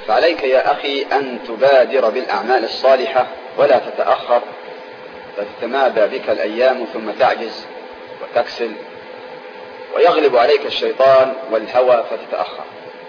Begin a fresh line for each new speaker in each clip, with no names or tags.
فعليك يا أخي أن تبادر بالأعمال الصالحة ولا تتأخر، فتتمادى بك الأيام ثم تعجز وتكسل ويغلب عليك الشيطان والهوى فتتأخر.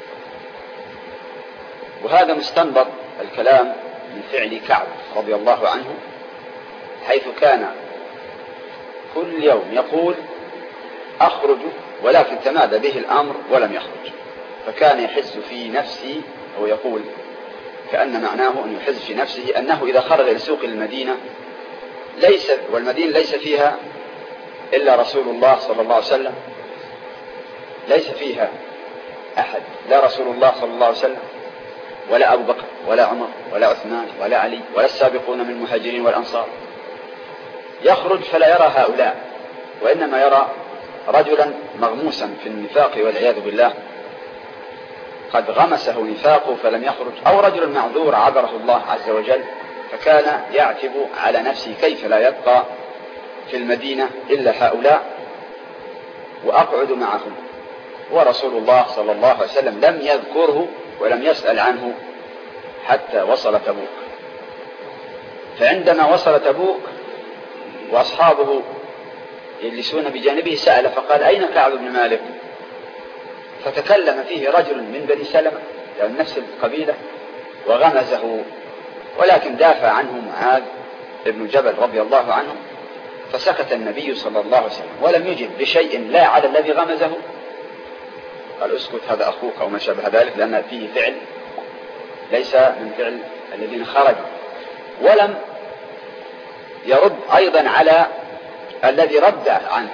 وهذا مستنبط الكلام من فعل كعب رضي الله عنه، حيث كان كل يوم يقول أخرج، ولكن تمادى به الأمر ولم يخرج، فكان يحس في نفسه، أو يقول كأن معناه أن يحس في نفسه أنه إذا خرج لسوق المدينة والمدينة ليس فيها إلا رسول الله صلى الله عليه وسلم، ليس فيها أحد، لا رسول الله صلى الله عليه وسلم ولا أبو بكر ولا عمر ولا عثمان ولا علي ولا السابقون من المهاجرين والأنصار، يخرج فلا يرى هؤلاء، وإنما يرى رجلا مغموسا في النفاق والعياذ بالله، قد غمسه نفاقه فلم يخرج، أو رجل معذور عذره الله عز وجل، فكان يعتب على نفسه كيف لا يبقى في المدينة إلا هؤلاء وأقعد معهم، ورسول الله صلى الله عليه وسلم لم يذكره ولم يسأل عنه حتى وصل تبوك. فعندما وصل تبوك وأصحابه يجلسون بجانبه سأل فقال أين كعب بن مالك؟ فتكلم فيه رجل من بني سلمة، يعني نفس القبيلة، وغمزه، ولكن دافع عنه معاذ بن جبل رضي الله عنه، فسكت النبي صلى الله عليه وسلم ولم يجب بشيء لا على الذي غمزه، قال اسكت هذا أخوك أو ما شابه ذلك، لأن فيه فعل ليس من فعل الذين خرجوا، ولم يرد أيضا على الذي رد عنه،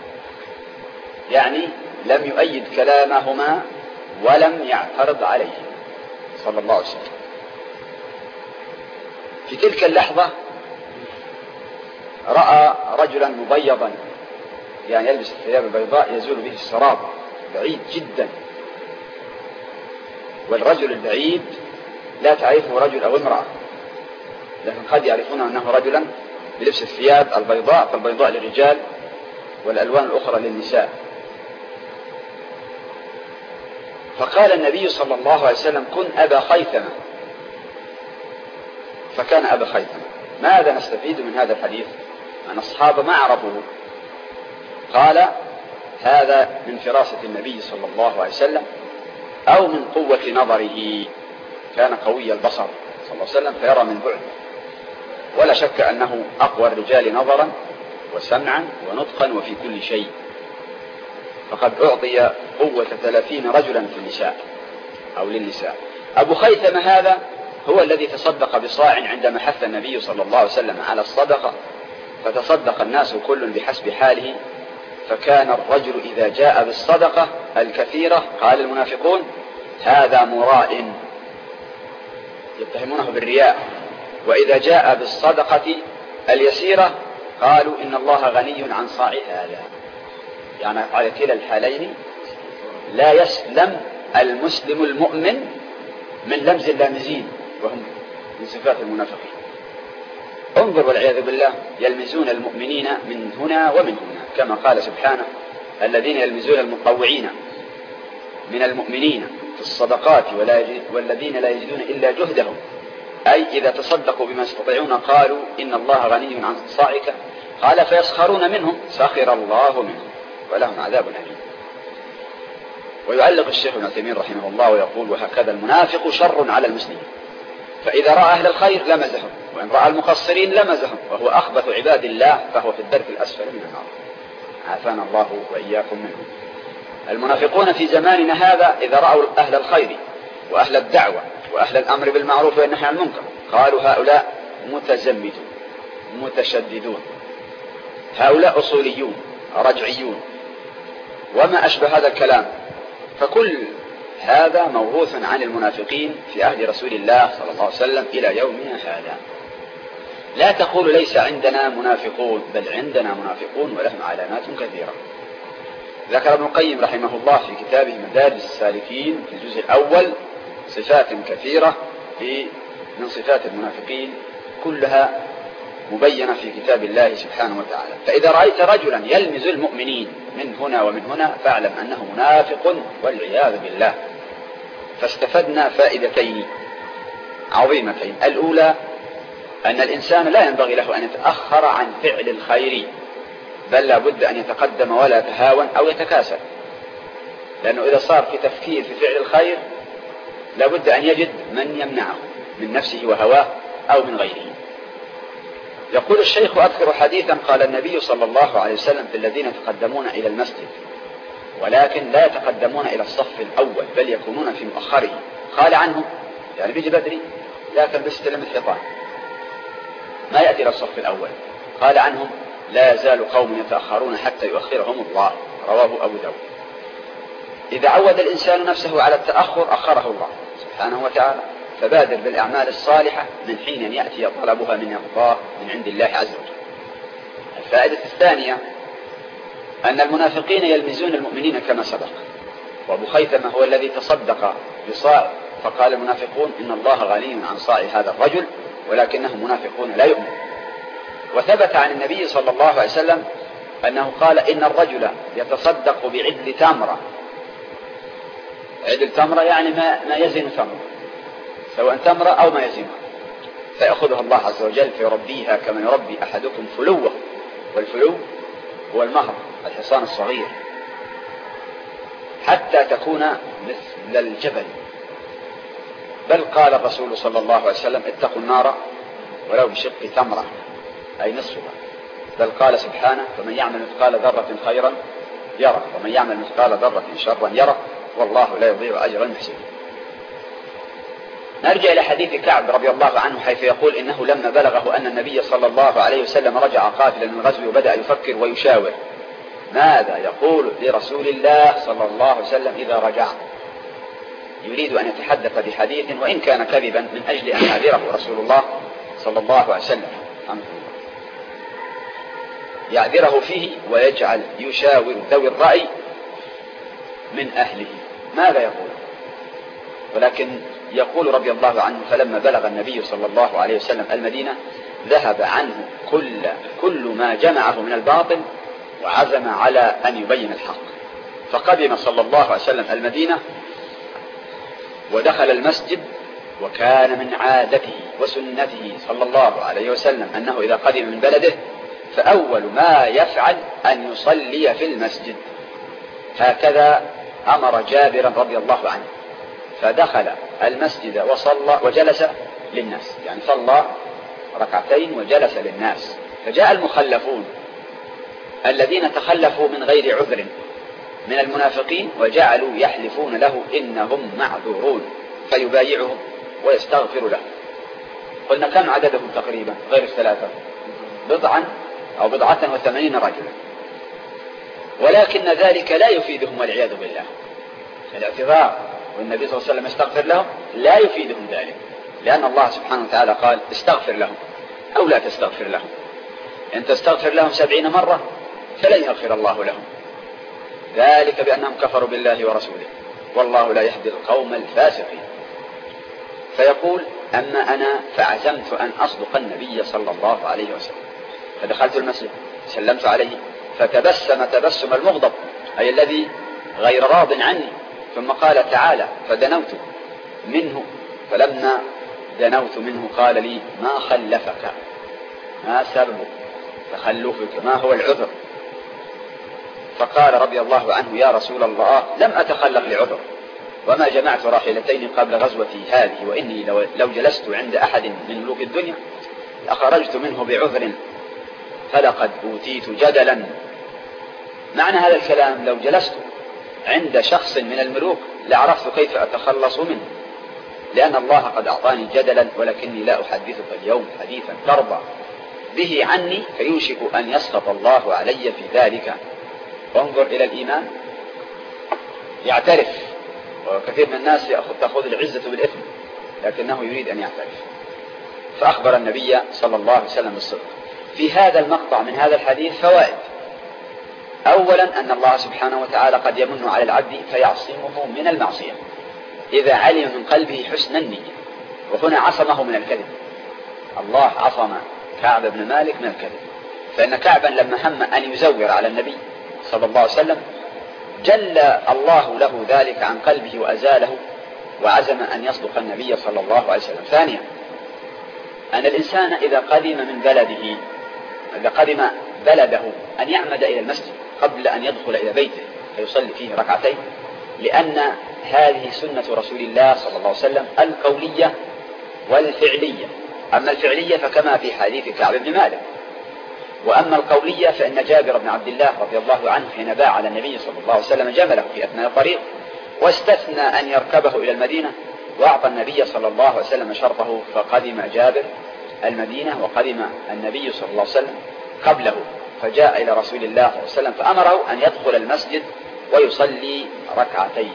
يعني لم يؤيد كلامهما ولم يعترض عليه صلى الله عليه وسلم. في تلك اللحظة رأى رجلا مبيضا، يعني يلبس الثياب البيضاء يزول به السراب، بعيد جدا، والرجل البعيد لا تعرفه رجل أو امرأة، لكن قد يعرفون أنه رجلا بلبس الثياب البيضاء، فالبيضاء للرجال والألوان الأخرى للنساء. فقال النبي صلى الله عليه وسلم كن أبا خيثمة، فكان أبا خيثمة. ماذا نستفيد من هذا الحديث؟ أن أصحابه ما عرفوه. قال هذا من فراسة النبي صلى الله عليه وسلم أو من قوة نظره، كان قوي البصر صلى الله عليه وسلم فيرى من بعد، ولا شك أنه أقوى الرجال نظرا وسمعا ونطقا وفي كل شيء، فقد أعطي قوة 30 رجلا في النساء أو للنساء. أبو خيثمة هذا هو الذي تصدق بصاع عندما حث النبي صلى الله عليه وسلم على الصدقة، فتصدق الناس كل بحسب حاله، فكان الرجل إذا جاء بالصدقة الكثيرة قال المنافقون هذا مراء، يتهمونه بالرياء، وإذا جاء بالصدقة اليسيرة قالوا إن الله غني عن صاع هذا، يعني على كلا الحالين لا يسلم المسلم المؤمن من لمز اللامزين، وهم من صفات المنافقين. انظر والعياذ بالله، يلمزون المؤمنين من هنا ومن هنا، كما قال سبحانه الذين يلمزون المطوعين من المؤمنين في الصدقات والذين لا يجدون إلا جهدهم، أي إذا تصدقوا بما يستطيعون قالوا إن الله غني عن صاعك، قال فيسخرون منهم سخر الله منهم ولهم عذاب أليم. ويعلق الشيخ ابن عثيمين رحمه الله ويقول وهكذا المنافق شر على المسلمين، فإذا رأى أهل الخير لمزهم، وإن رأى المقصرين لمزهم، وهو أخبث عباد الله فهو في الدرك الأسفل من النار، عافانا الله وإياكم منهم. المنافقون في زماننا هذا إذا رأوا أهل الخير وأهل الدعوة وأهل الأمر بالمعروف والنهي عن المنكر قالوا هؤلاء متزمتون متشددون، هؤلاء أصوليون رجعيون، وما أشبه هذا الكلام. فكل هذا موروث عن المنافقين في عهد رسول الله صلى الله عليه وسلم إلى يومنا هذا. لا تقول ليس عندنا منافقون، بل عندنا منافقون ولهم علامات كثيرة. ذكر ابن القيم رحمه الله في كتابه مدارج السالكين في الجزء الأول صفات كثيرة من صفات المنافقين، كلها مبينة في كتاب الله سبحانه وتعالى. فإذا رأيت رجلا يلمز المؤمنين من هنا ومن هنا فاعلم أنه منافق والعياذ بالله. فاستفدنا فائدتين عظيمتين. الأولى أن الإنسان لا ينبغي له أن يتأخر عن فعل الخير، بل لا بد أن يتقدم ولا يتهاون أو يتكاسل، لأنه إذا صار في تفكير في فعل الخير لا بد أن يجد من يمنعه من نفسه وهواه أو من غيره. يقول الشيخ: أذكر حديثا قال النبي صلى الله عليه وسلم في الذين يتقدمون إلى المسجد ولكن لا يتقدمون إلى الصف الأول بل يكونون في مؤخره. قال عنهم، يعني بيجي بدري لكن بيستلم الحيطان ما يأتي إلى الصف الأول. قال عنهم: لا يزال قوم يتأخرون حتى يؤخرهم الله. رواه أبو داود. إذا عود الإنسان نفسه على التأخر أخره الله سبحانه وتعالى، فبادر بالأعمال الصالحة من حين يأتي طلبها من الله من عند الله عز وجل. الفائدة الثانية أن المنافقين يلمزون المؤمنين كما سبق، وأبو خيثمة هو الذي تصدق بصاع فقال المنافقون: إن الله غني عن صاع هذا الرجل ولكنهم منافقون لا يؤمنون. وثبت عن النبي صلى الله عليه وسلم أنه قال: إن الرجل يتصدق بعدل تمرة. عدل تمرة يعني ما يزن تمرة، سواء تمرة أو ما يزنها، فيأخذها الله عز وجل فيربيها كما يربي أحدكم فلوه، والفلو هو المهر الحصان الصغير، حتى تكون مثل الجبل. بل قال الرسول صلى الله عليه وسلم: اتقوا النار ولو بشق تمرة، أي نصفها. بل قال سبحانه: فمن يعمل مثقال ذرة خيرا يره ومن يعمل مثقال ذرة شرا يره والله لا يضيع أجر المحسنين. نرجع إلى حديث كعب رضي الله عنه حيث يقول إنه لما بلغه أن النبي صلى الله عليه وسلم رجع قافلا من الغزو وبدأ يفكر ويشاور ماذا يقول لرسول الله صلى الله عليه وسلم إذا رجع. يريد أن يتحدث بحديث وإن كان كذبا من أجل أن يعذره رسول الله صلى الله عليه وسلم، يعذره فيه ويجعل يشاور ذوي الرأي من أهله ماذا يقول. ولكن يقول رضي الله عنه: فلما بلغ النبي صلى الله عليه وسلم المدينة ذهب عنه كل ما جمعه من الباطل وعزم على أن يبين الحق. فقدم صلى الله عليه وسلم المدينة ودخل المسجد، وكان من عادته وسنته صلى الله عليه وسلم أنه إذا قدم من بلده فأول ما يفعل أن يصلي في المسجد. هكذا أمر جابر رضي الله عنه، فدخل المسجد وصلى وجلس للناس، يعني صلى ركعتين وجلس للناس. فجاء المخلفون الذين تخلفوا من غير عذر من المنافقين وجعلوا يحلفون له إنهم معذورون، فيبايعهم ويستغفر لهم. قلنا كم عددهم تقريبا غير الثلاثة؟ بضعة وثمانين رجلا. ولكن ذلك لا يفيدهم والعياذ بالله. الاعتذار والنبي صلى الله عليه وسلم يستغفر لهم لا يفيدهم ذلك، لأن الله سبحانه وتعالى قال: استغفر لهم أو لا تستغفر لهم، إن تستغفر لهم 70 مرة فلن يغفر الله لهم، ذلك بأنهم كفروا بالله ورسوله والله لا يهدي القوم الفاسقين. فيقول: أما أنا فعزمت أن أصدق النبي صلى الله عليه وسلم، فدخلت المسجد سلمت عليه فتبسم تبسم المغضب، أي الذي غير راض عني، ثم قال: تعالى، فدنوت منه، فلما دنوت منه قال لي: ما خلفك، ما سبب تخلفك، ما هو العذر؟ فقال رضي الله عنه: يا رسول الله، لم أتخلف لعذر، وما جمعت راحلتين قبل غزوتي هذه، وإني لو جلست عند أحد من ملوك الدنيا لأخرجت منه بعذر، فلقد أوتيت جدلا. معنى هذا الكلام: لو جلست عند شخص من الملوك لعرفت كيف أتخلص منه، لأن الله قد أعطاني جدلا، ولكني لا أحدثك اليوم حديثا ترضى به عني فيوشك أن يسخط الله علي في ذلك. وانظر إلى الإيمان، يعترف. وكثير من الناس تأخذ العزة بالإثم، لكنه يريد أن يعترف. فأخبر النبي صلى الله عليه وسلم بالصدق. في هذا المقطع من هذا الحديث فوائد. أولا أن الله سبحانه وتعالى قد يمن على العبد فيعصمه من المعصية إذا علم من قلبه حسن النية، وهنا عصمه من الكذب. الله عصم كعب بن مالك من الكذب، فإن كعبا لما هم أن يزور على النبي صلى الله عليه وسلم جل الله له ذلك عن قلبه وأزاله وعزم أن يصدق النبي صلى الله عليه وسلم. ثانيا أن الإنسان إذا قدم من بلده، إذا قدم بلده، أن يعمد إلى المسجد قبل أن يدخل إلى بيته فيصلي فيه ركعتين، لأن هذه سنة رسول الله صلى الله عليه وسلم القولية والفعلية. أما الفعلية فكما في حديث كعب بن مالك، وأما القولية فإن جابر بن عبد الله رضي الله عنه حين باع على النبي صلى الله عليه وسلم جمله في أثناء الطريق واستثنى أن يركبه إلى المدينة، وأعطى النبي صلى الله عليه وسلم شرطه، فقدم جابر المدينة وقدم النبي صلى الله عليه وسلم قبله، فجاء إلى رسول الله صلى الله عليه وسلم فأمره أن يدخل المسجد ويصلي ركعتين.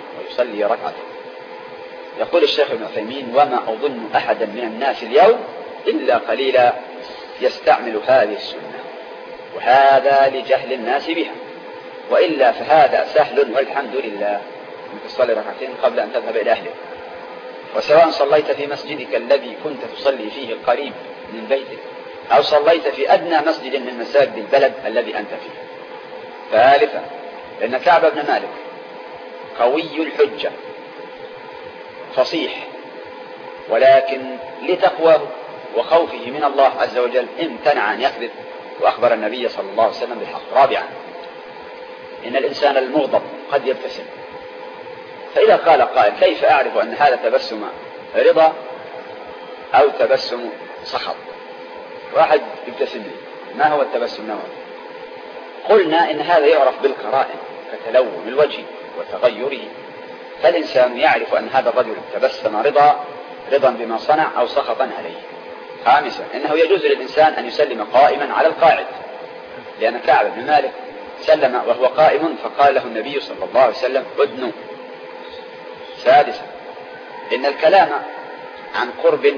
يقول الشيخ ابن عثيمين: وما أظن أحدا من الناس اليوم إلا قليلا يستعمل هذه السنة، وهذا لجهل الناس بها، وإلا فهذا سهل والحمد لله، أن تصلي ركعتين قبل أن تذهب إلى أهلك، وسواء صليت في مسجدك الذي كنت تصلي فيه القريب من بيتك، أو صليت في أدنى مسجد من مساجد البلد الذي أنت فيه. ثالثا لأن كعب بن مالك قوي الحجة فصيح، ولكن لتقواه وخوفه من الله عز وجل امتنع أن يكذب، وأخبر النبي صلى الله عليه وسلم بالحق. رابعا إن الإنسان المغضب قد يبتسم، فإذا قال قائل: كيف أعرف أن هذا تبسم رضا أو تبسم سخط؟ واحد يبتسم لي، ما هو التبسم نوعا؟ قلنا إن هذا يعرف بالقرائن كتلون الوجه وتغيره، فالإنسان يعرف أن هذا الرجل تبسم رضا بما صنع أو سخطا عليه. خامسا إنه يجوز للإنسان أن يسلم قائما على القاعد، لأن كعب بن مالك سلم وهو قائم فقال له النبي صلى الله عليه وسلم: ادنو. سادسا إن الكلام عن قرب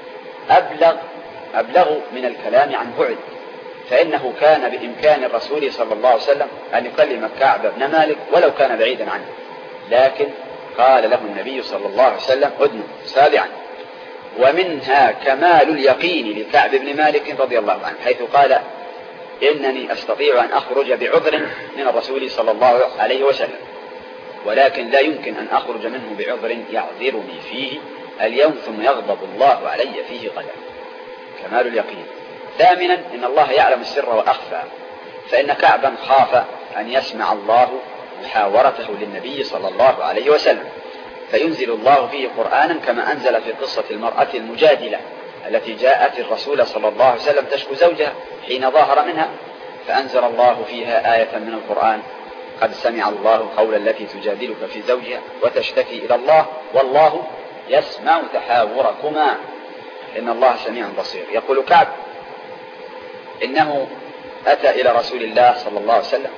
أبلغ من الكلام عن بعد، فإنه كان بإمكان الرسول صلى الله عليه وسلم أن يكلم كعب بن مالك ولو كان بعيدا عنه، لكن قال له النبي صلى الله عليه وسلم: ادنو. سابعا ومنها كمال اليقين لكعب بن مالك رضي الله عنه، حيث قال: إنني أستطيع أن أخرج بعذر من الرسول صلى الله عليه وسلم، ولكن لا يمكن أن أخرج منه بعذر يعذرني فيه اليوم ثم يغضب الله علي فيه غدا. كمال اليقين. ثامنا إن الله يعلم السر وأخفى، فإن كعبا خاف أن يسمع الله محاورته للنبي صلى الله عليه وسلم، فينزل الله فيه قرآنا كما أنزل في قصة المرأة المجادلة التي جاءت الرسول صلى الله عليه وسلم تشكو زوجها حين ظاهر منها، فأنزل الله فيها آية من القرآن: قد سمع الله قول التي تجادلك في زوجها وتشتكي إلى الله والله يسمع تحاوركما إن الله سميع بصير. يقول كعب: إنه أتى إلى رسول الله صلى الله عليه وسلم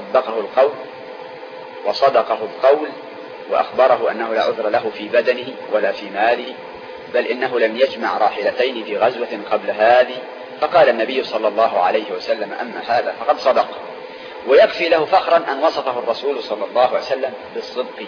وصدقه القول وأخبره أنه لا عذر له في بدنه ولا في ماله، بل إنه لم يجمع راحلتين في غزوة قبل هذه، فقال النبي صلى الله عليه وسلم: أما هذا فقد صدق. ويكفي له فخرا أن وصفه الرسول صلى الله عليه وسلم بالصدق،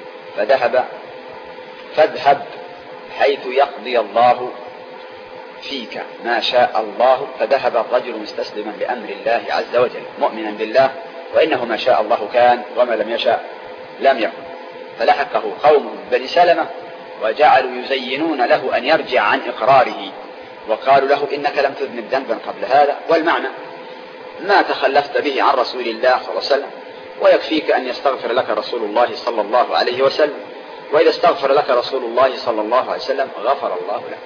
فاذهب حيث يقضي الله فيك ما شاء الله. فذهب الرجل مستسلما لأمر الله عز وجل مؤمنا بالله، وإنه ما شاء الله كان وما لم يشاء لم يكن. فلحقه قومه بني سلمة وجعلوا يزينون له أن يرجع عن إقراره، وقالوا له: إنك لم تذنب ذنبا قبل هذا، والمعنى ما تخلفت به عن رسول الله صلى الله عليه وسلم، ويكفيك أن يستغفر لك رسول الله صلى الله عليه وسلم، وإذا استغفر لك رسول الله صلى الله عليه وسلم غفر الله لك.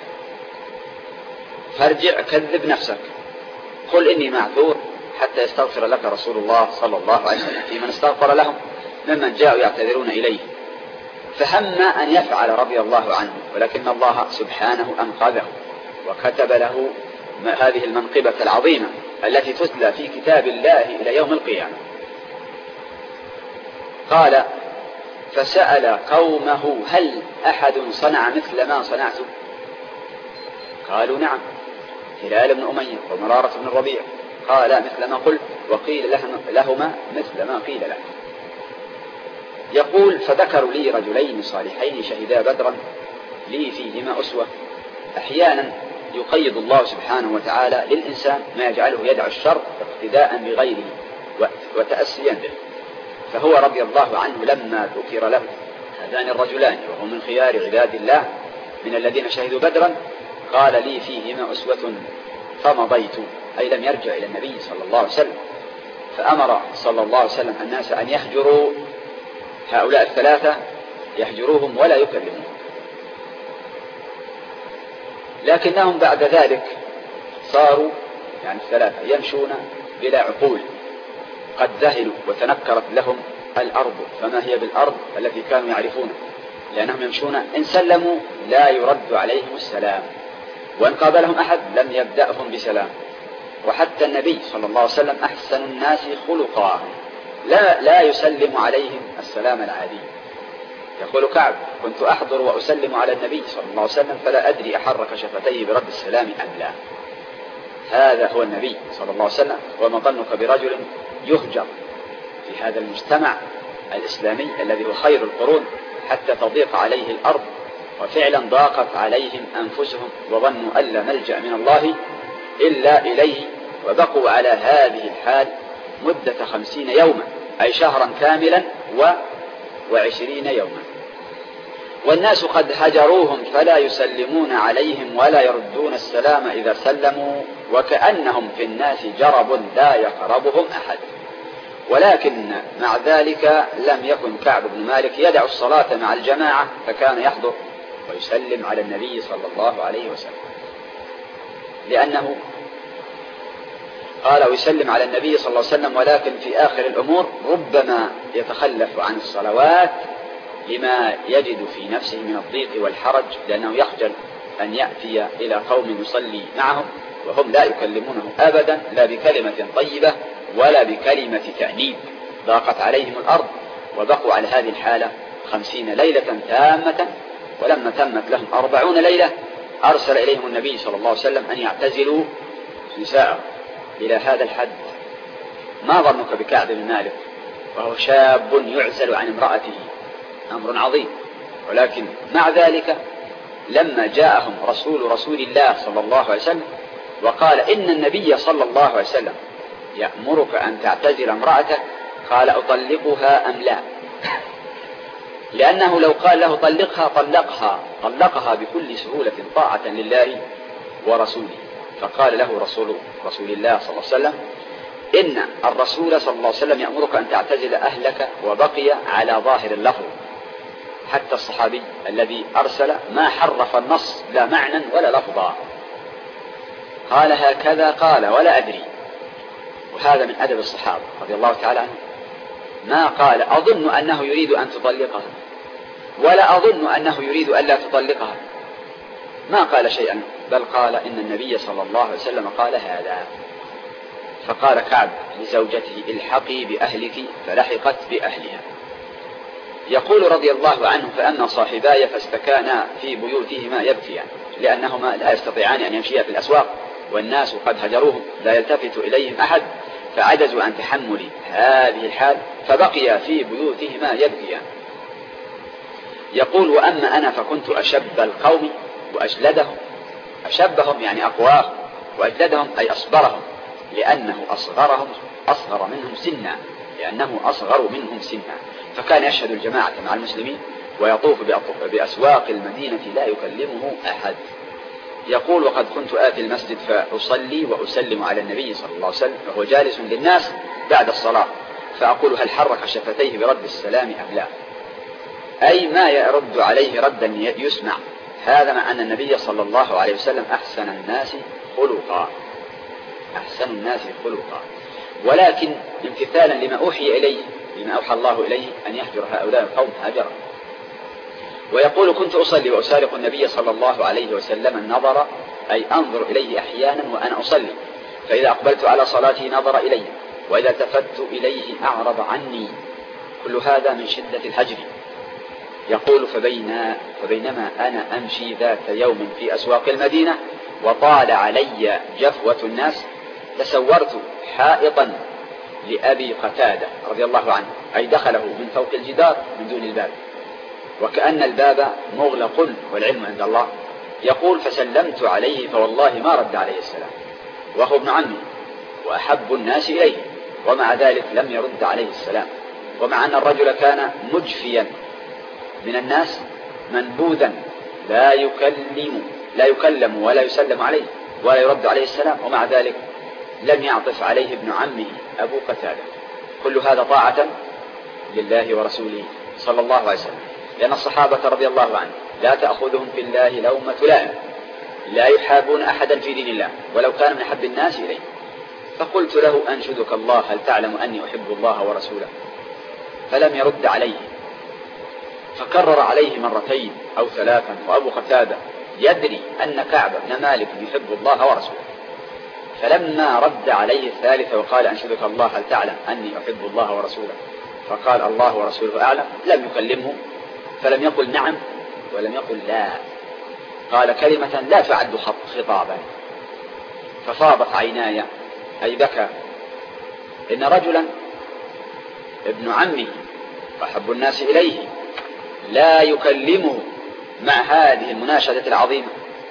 فارجع كذب نفسك، قل إني معذور حتى يستغفر لك رسول الله صلى الله عليه وسلم، في من استغفر لهم ممن جاءوا يعتذرون إليه. فهم أن يفعل رضي الله عنه، ولكن الله سبحانه أنقذه وكتب له هذه المنقبة العظيمة التي تتلى في كتاب الله إلى يوم القيامة. قال: فسأل قومه: هل أحد صنع مثل ما صنعت؟ قالوا: نعم، هلال بن أمية ومرارة بن الربيع. قال: مثل ما قلت، وقيل لهما مثل ما قيل له. يقول: فذكروا لي رجلين صالحين شهدا بدرا لي فيهما أسوة. أحيانا يقيد الله سبحانه وتعالى للإنسان ما يجعله يدع الشر اقتداء بغيره وتأسيا به. فهو رضي الله عنه لما ذكر له هذان الرجلان وهو من خيار عباد الله من الذين شهدوا بدرا قال لي فيهما أسوة فمضيت، أي لم يرجع إلى النبي صلى الله عليه وسلم. فأمر صلى الله عليه وسلم الناس أن يهجروا هؤلاء الثلاثة، يهجروهم ولا يكلمون. لكنهم بعد ذلك صاروا يعني الثلاثة يمشون بلا عقول، قد ذهلوا وتنكرت لهم الأرض فما هي بالأرض التي كانوا يعرفونها، لأنهم يمشون إن سلموا لا يرد عليهم السلام، وإن قابلهم أحد لم يبدأهم بسلام. وحتى النبي صلى الله عليه وسلم أحسن الناس خلقا لا يسلم عليهم السلام العادي. يقول كعب: كنت أحضر وأسلم على النبي صلى الله عليه وسلم فلا أدري أحرك شفتيه برد السلام أم لا. هذا هو النبي صلى الله عليه وسلم. وما ظنك برجل يهجر في هذا المجتمع الإسلامي الذي هو خير القرون حتى تضيق عليه الأرض؟ وفعلا ضاقت عليهم أنفسهم وظنوا أن لا ملجأ من الله إلا إليه، وبقوا على هذه الحال مدة 50 يوما، أي شهرا كاملا و20 يوما. والناس قد هجروهم فلا يسلمون عليهم ولا يردون السلام إذا سلموا، وكأنهم في الناس جرب لا يقربهم أحد. ولكن مع ذلك لم يكن كعب بن مالك يدع الصلاة مع الجماعة، فكان يحضر ويسلم على النبي صلى الله عليه وسلم، لأنه قال ويسلم على النبي صلى الله عليه وسلم، ولكن في آخر الأمور ربما يتخلف عن الصلوات لما يجد في نفسه من الضيق والحرج، لأنه يخجل أن يأتي إلى قوم يصلي معهم وهم لا يكلمونه أبدا، لا بكلمة طيبة ولا بكلمة تأنيب. ضاقت عليهم الأرض وبقوا على هذه الحالة 50 ليلة تامة. ولما تمت لهم 40 ليلة أرسل إليهم النبي صلى الله عليه وسلم أن يعتزلوا نساءه إلى هذا الحد. ما ظنك بكعب بن مالك وهو شاب يعزل عن امرأته؟ أمر عظيم. ولكن مع ذلك لما جاءهم رسول الله صلى الله عليه وسلم وقال إن النبي صلى الله عليه وسلم يأمرك أن تعتزل امرأتك، قال أطلقها أم لا؟ لأنه لو قال له طلقها بكل سهولة طاعة لله ورسوله. فقال له رسول الله صلى الله عليه وسلم: إن الرسول صلى الله عليه وسلم يأمرك أن تعتزل أهلك، وبقي على ظاهر اللفظ. حتى الصحابي الذي أرسل ما حرف النص لا معنى ولا لفظا، قال هكذا قال ولا أدري. وهذا من أدب الصحابة رضي الله تعالى عنهم. ما قال أظن أنه يريد أن تطلقها ولا أظن أنه يريد أن لا تطلقها، ما قال شيئا، بل قال إن النبي صلى الله عليه وسلم قال هذا. فقال كعب لزوجته: الحقي بأهلك، فلحقت بأهلها. يقول رضي الله عنه: فأما صاحباي فاستكانا في بيوتهما يبكيان، لأنهما لا يستطيعان أن يمشيا في الأسواق والناس قد هجروهم، لا يلتفت إليهم أحد، فعجزوا عن تحمل هذه الحال فبقيا في بيوتهما يبكيان. يقول: وأما أنا فكنت أشب القوم وأجلدهم. أشبهم يعني أقواهم، وأجلدهم أي أصبرهم، لأنه أصغر منهم سنا، فكان يشهد الجماعة مع المسلمين ويطوف بأسواق المدينة لا يكلمه أحد. يقول: وقد كنت آتي المسجد فأصلي وأسلم على النبي صلى الله عليه وسلم وهو جالس للناس بعد الصلاة، فأقول: هل حرك شفتيه برد السلام أم لا؟ أي ما يرد عليه ردا يسمع. هذا مع أن النبي صلى الله عليه وسلم أحسن الناس خلقا، ولكن امتثالا لما أوحى الله إليه أن يهجر هؤلاء القوم هجرا. ويقول: كنت أصلي وأسارق النبي صلى الله عليه وسلم النظر، أي أنظر إليه أحيانا وأنا أصلي، فإذا أقبلت على صلاتي نظر إلي، وإذا التفت إليه أعرض عني. كل هذا من شدة الهجر. يقول: فبينما أنا أمشي ذات يوم في أسواق المدينة وطال علي جفوة الناس، تسورت حائطا لأبي قتادة رضي الله عنه، أي دخله من فوق الجدار من دون الباب، وكأن الباب مغلق والعلم عند الله. يقول: فسلمت عليه فوالله ما رد عليه السلام، وهو ابن عمي وأحب الناس إليه، ومع ذلك لم يرد عليه السلام، ومع أن الرجل كان مجفيا من الناس منبوذا لا يكلم ولا يسلم عليه ولا يرد عليه السلام، ومع ذلك لم يعطف عليه ابن عمه أبو قتادة. كل هذا طاعة لله ورسوله صلى الله عليه وسلم، لأن الصحابة رضي الله عنهم لا تأخذهم في الله لومة لائم، لا يحابون أحدا في دين الله ولو كان من أحب الناس إليه. فقلت له أنشدك الله هل تعلم أني أحب الله ورسوله؟ فلم يرد عليه، فكرر عليه مرتين أو ثلاثا، وأبو قتادة يدري أن كعب بن مالك يحب الله ورسوله. فلما رد عليه الثالث وقال أنشدك الله هل تعلم أني أحب الله ورسوله، فقال الله ورسوله أعلم، لم يكلمه، فلم يقل نعم ولم يقل لا، قال كلمة لا تعد خطابا. ففاضت عيناي أي بكى. إن رجلا ابن عمه وأحب الناس إليه لا يكلمه مع هذه المناشدة العظيمة،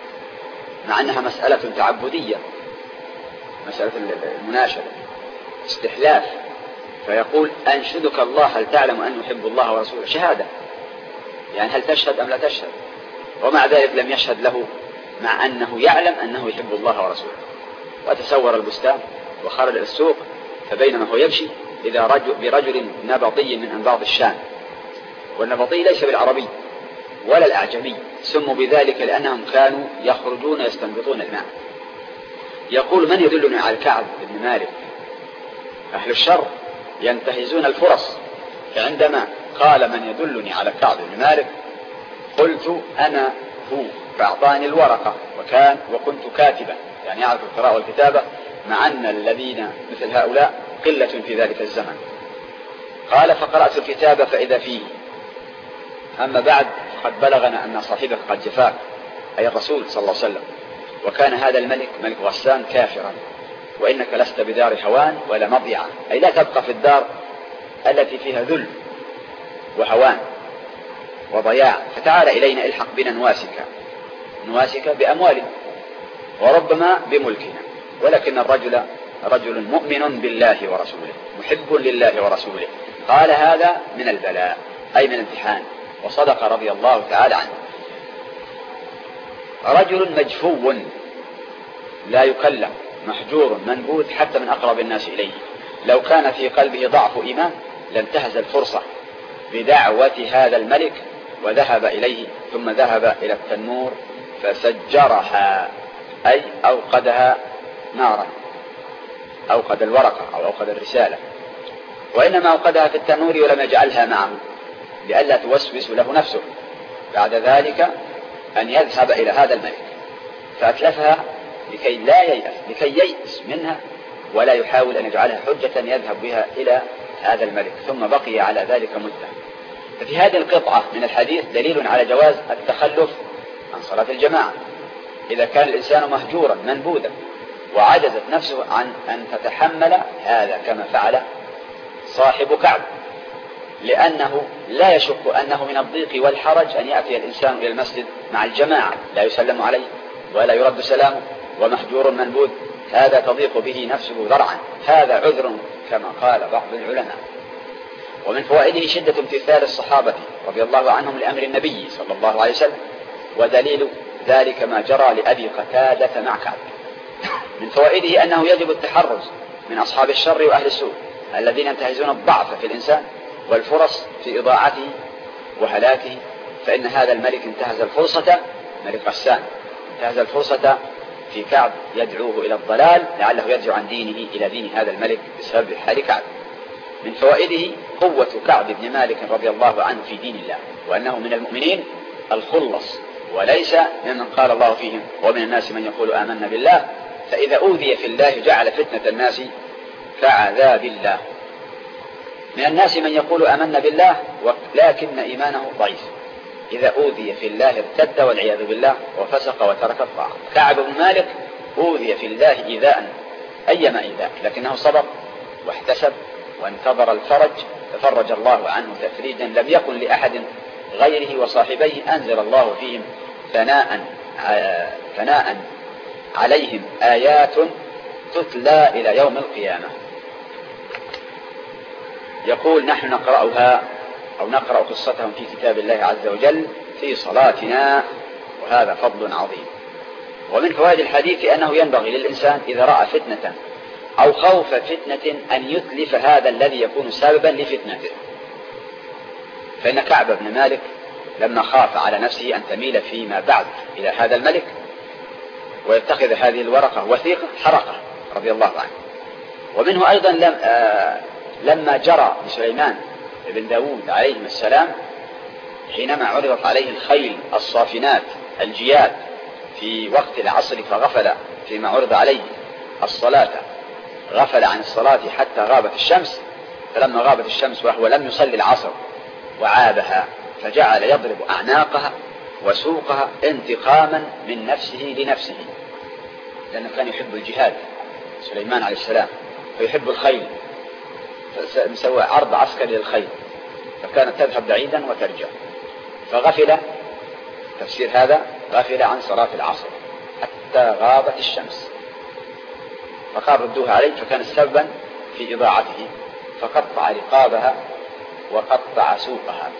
مع أنها مسألة تعبدية، مسألة المناشدة استحلاف، فيقول أنشدك الله هل تعلم أن يحب الله ورسوله، شهادة يعني هل تشهد أم لا تشهد، ومع ذلك لم يشهد له مع أنه يعلم أنه يحب الله ورسوله. وتسور البستان وخرج إلى السوق، فبينما هو يمشي إذا برجل نبطي من أنباط الشام، والنبطي ليس بالعربي ولا الأعجمي، سموا بذلك لأنهم كانوا يخرجون يستنبطون الماء. يقول من يدلني على كعب بن مالك؟ أهل الشر ينتهزون الفرص، فعندما قال من يدلني على كعب بن مالك قلت أنا هو، فأعطاني الورقة وكنت كاتبا، يعني يعرف القراءة والكتابة، مع أن الذين مثل هؤلاء قلة في ذلك الزمن. قال فقرأت الكتاب فإذا فيه أما بعد قد بلغنا أن صاحبك قد جفاك، أي الرسول صلى الله عليه وسلم، وكان هذا الملك ملك غسان كافرا، وإنك لست بدار هوان ولا مضيعة، أي لا تبقى في الدار التي فيها ذل وهوان وضياع، فتعال إلينا الحق بنا نواسك بأموالنا وربما بملكنا. ولكن الرجل رجل مؤمن بالله ورسوله محب لله ورسوله. قال هذا من البلاء أي من الامتحان، وصدق رضي الله تعالى عنه. رجل مجفو لا يكلم، محجور منبوذ حتى من أقرب الناس إليه، لو كان في قلبه ضعف إيمان لانتهز الفرصة بدعوة هذا الملك وذهب إليه، ثم ذهب إلى التنور فسجرها أي أوقدها نارا، أوقد الورقة أو أوقد الرسالة، وإنما أوقدها في التنور ولم يجعلها معه لئلا توسوس له نفسه بعد ذلك أن يذهب إلى هذا الملك، فأتلفها لكي لا ييأس، لكي ييأس منها ولا يحاول أن يجعلها حجة يذهب بها إلى هذا الملك، ثم بقي على ذلك مدة. ففي هذه القطعة من الحديث دليل على جواز التخلف عن صلاة الجماعة إذا كان الإنسان مهجورا منبوذا وعجزت نفسه عن أن تتحمل هذا، كما فعل صاحب كعب، لأنه لا يشك أنه من الضيق والحرج أن يأتي الإنسان إلى المسجد مع الجماعة لا يسلم عليه ولا يرد سلامه ومحجور منبوذ، هذا تضيق به نفسه ذرعا، هذا عذر كما قال بعض العلماء. ومن فوائده شدة امتثال الصحابة رضي الله عنهم لأمر النبي صلى الله عليه وسلم، ودليل ذلك ما جرى لأبي قتادة مع كعب. من فوائده أنه يجب التحرز من أصحاب الشر وأهل السوء الذين ينتهزون الضعف في الإنسان والفرص في إضاعته وهلاكه، فإن هذا الملك انتهز الفرصة، ملك غسان انتهز الفرصة في كعب يدعوه إلى الضلال لعله يرجع عن دينه إلى دين هذا الملك بسبب حال كعب. من فوائده قوة كعب بن مالك رضي الله عنه في دين الله، وأنه من المؤمنين الخلص وليس ممن قال الله فيهم ومن الناس من يقول آمنا بالله فإذا أوذي في الله جعل فتنة الناس كعذاب الله. من الناس من يقول آمنا بالله ولكن إيمانه ضعيف، إذا أوذي في الله ارتد والعياذ بالله وفسق وترك الطاعة. كعب بن مالك أوذي في الله إيذاء أيما إيذاء، لكنه صبر واحتسب وانتظر الفرج ففرج الله عنه تفريجا لم يكن لأحد غيره، وصاحبيه أنزل الله فيهم ثناء عليهم آيات تتلى إلى يوم القيامة. يقول نحن نقرأها أو نقرأ قصتهم في كتاب الله عز وجل في صلاتنا، وهذا فضل عظيم. ومن فوائد الحديث أنه ينبغي للإنسان إذا رأى فتنة أو خوف فتنة أن يتلف هذا الذي يكون سببا لفتنته. فإن كعب بن مالك لما خاف على نفسه أن تميل فيما بعد إلى هذا الملك ويتخذ هذه الورقة وثيقة حرقه رضي الله عنه. ومنه أيضا لما جرى لسليمان بن داود عليهم السلام حينما عرضت عليه الخيل الصافنات الجياد في وقت العصر فغفل فيما عرض عليه الصلاة، غفل عن الصلاة حتى غابت الشمس، فلما غابت الشمس وهو لم يصلي العصر وعابها فجعل يضرب أعناقها وسوقها انتقاما من نفسه لنفسه، لأنه كان يحب الجهاد سليمان عليه السلام ويحب الخيل، فسوى عرض عسكري للخيل فكانت تذهب بعيدا وترجع، فغفل، تفسير هذا غفل عن صلاة العصر حتى غابت الشمس، فقال ردوها عليه، فكان سببا في إضاعته، فقطع رقابها وقطع سوقها.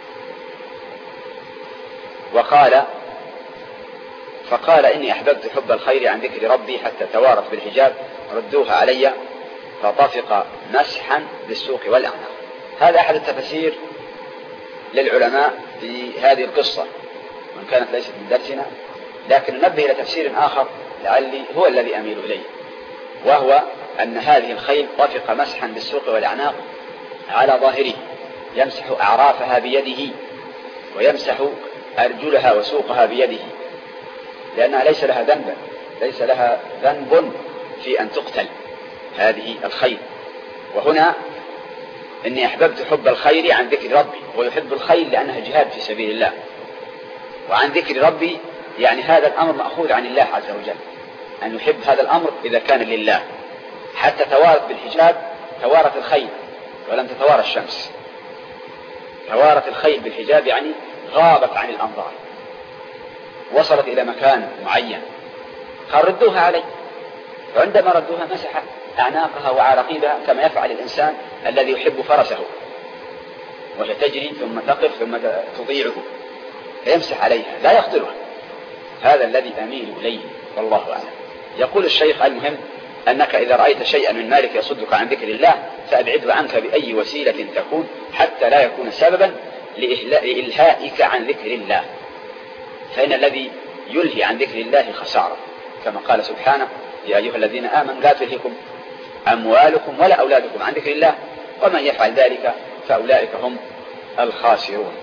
فقال إني أحببت حب الخير عن ذكر ربي حتى توارت بالحجاب، ردوها علي، فطفق مسحا بالسوق والأعناق. هذا أحد التفسير للعلماء في هذه القصة، وإن كانت ليست من درسنا، لكن ننبه إلى تفسير آخر لعلي هو الذي أميل إليه، وهو أن هذه الخيل طفق مسحا بالسوق والأعناق على ظاهره، يمسح أعرافها بيده ويمسح أرجلها وسوقها بيده، لأنها ليس لها ذنب في أن تقتل هذه الخيل. وهنا إني أحببت حب الخير عن ذكر ربي، ويحب الخيل لأنها جهاد في سبيل الله، وعن ذكر ربي يعني هذا الأمر مأخوذ عن الله عز وجل، أن يحب هذا الأمر إذا كان لله. حتى توارت بالحجاب، توارت الخيل ولم تتوارى الشمس، توارت الخيل بالحجاب يعني غابت عن الأنظار، وصلت إلى مكان معين، قال ردوها علي، وعندما ردوها مسح أعناقها وعراقيبها كما يفعل الإنسان الذي يحب فرسه وهي تجري ثم تقف ثم تضيعه فيمسح عليها لا يقتلها. هذا الذي أميل إليه والله أعلم. يقول الشيخ المهم أنك إذا رأيت شيئا من مالك يصدك عن ذكر الله فأبعده عنك بأي وسيلة تكون حتى لا يكون سببا لإلهائك عن ذكر الله، فإن الذي يلهي عن ذكر الله خسارة، كما قال سبحانه يا أيها الذين آمنوا لا تلهكم أموالكم ولا أولادكم عن ذكر الله ومن يفعل ذلك فأولئك هم الخاسرون.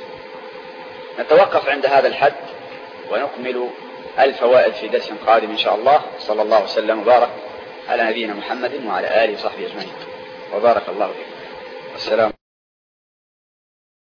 نتوقف عند هذا الحد ونكمل الفوائد في درس قادم إن شاء الله. صلى الله وسلم وبارك على نبينا محمد وعلى آله وصحبه أجمعين، وبارك الله فيكم. والسلام.